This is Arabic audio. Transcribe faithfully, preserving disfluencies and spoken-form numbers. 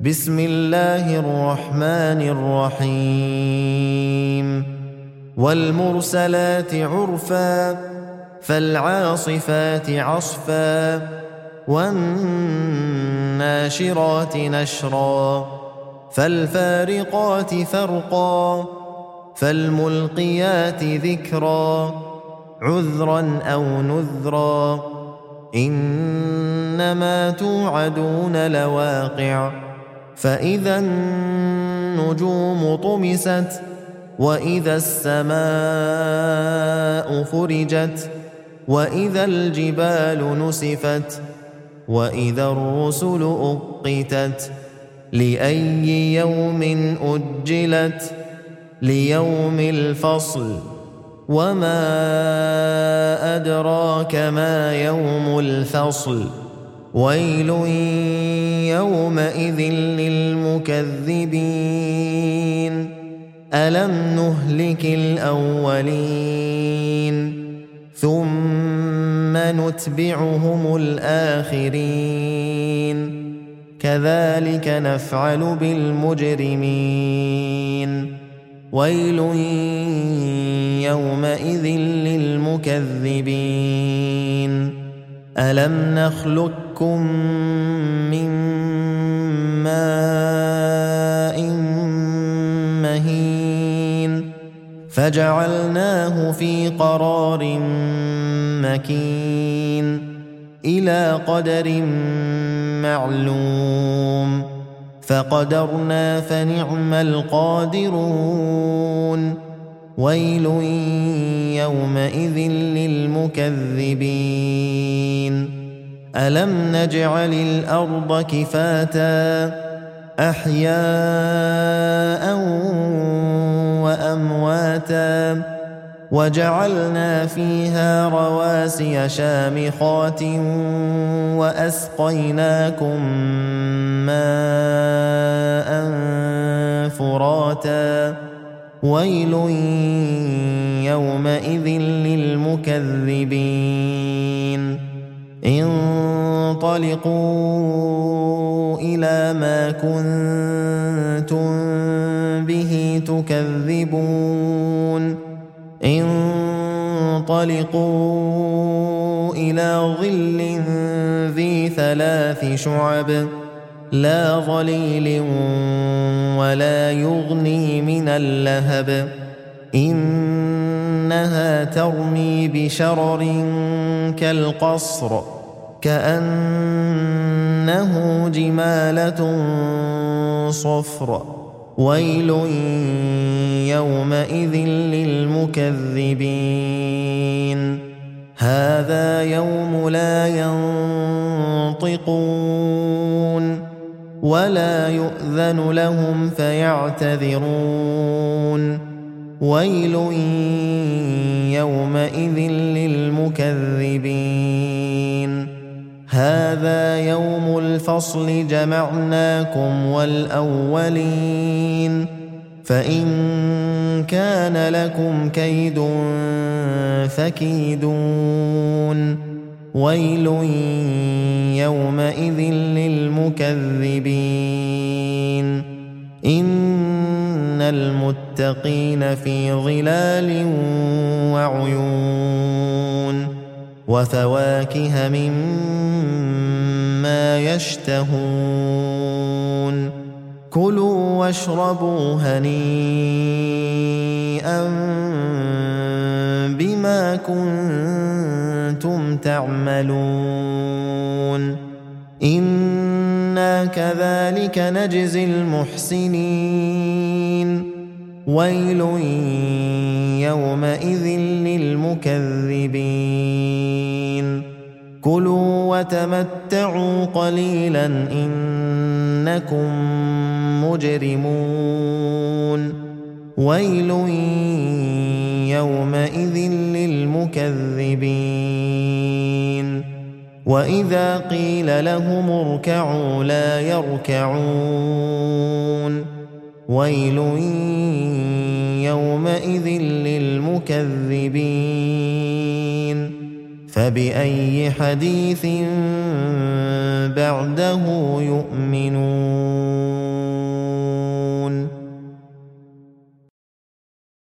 بسم الله الرحمن الرحيم والمرسلات عرفا فالعاصفات عصفا والناشرات نشرا فالفارقات فرقا فالملقيات ذكرا عذرا أو نذرا إنما توعدون لواقع فإذا النجوم طمست وإذا السماء فرجت وإذا الجبال نسفت وإذا الرسل أقتت لأي يوم أجلت ليوم الفصل وما أدراك ما يوم الفصل ويل يومئذ للمكذبين ألم نهلك الأولين ثم نتبعهم الآخرين كذلك نفعل بالمجرمين ويل يومئذ للمكذبين ألم نخلقكم من ماء مهين فجعلناه في قرار مكين إلى قدر معلوم فقدرنا فنعم القادرون ويل يومئذ للمكذبين ألم نجعل الأرض كفاتا أحياء وأمواتا وجعلنا فيها رواسي شامخات وأسقيناكم ماء فراتا ويل يومئذ للمكذبين انطلقوا إلى ما كنتم به تكذبون انطلقوا إلى ظل ذي ثلاث شعب لا ظليل ولا يغني من اللهب إنها ترمي بشرر كالقصر كأنه جمالة صفر ويل يومئذ للمكذبين هذا يوم لا ينطقون ولا يؤذن لهم فيعتذرون ويل يومئذ للمكذبين هذا يوم الفصل جمعناكم والأولين فإن كان لكم كيد فكيدون ويل يومئذ للمكذبين إن المتقين في ظلال وعيون وفواكه مما يشتهون كلوا واشربوا هنيئا بما كنتم تعملون إنا كذلك نجزي المحسنين ويل يومئذ للمكذبين كلوا وتمتعوا قليلا إنكم مجرمون ويل يومئذ للمكذبين وإذا قيل لهم اركعوا لا يركعون ويل يومئذ للمكذبين فبأي حديث بعده يؤمنون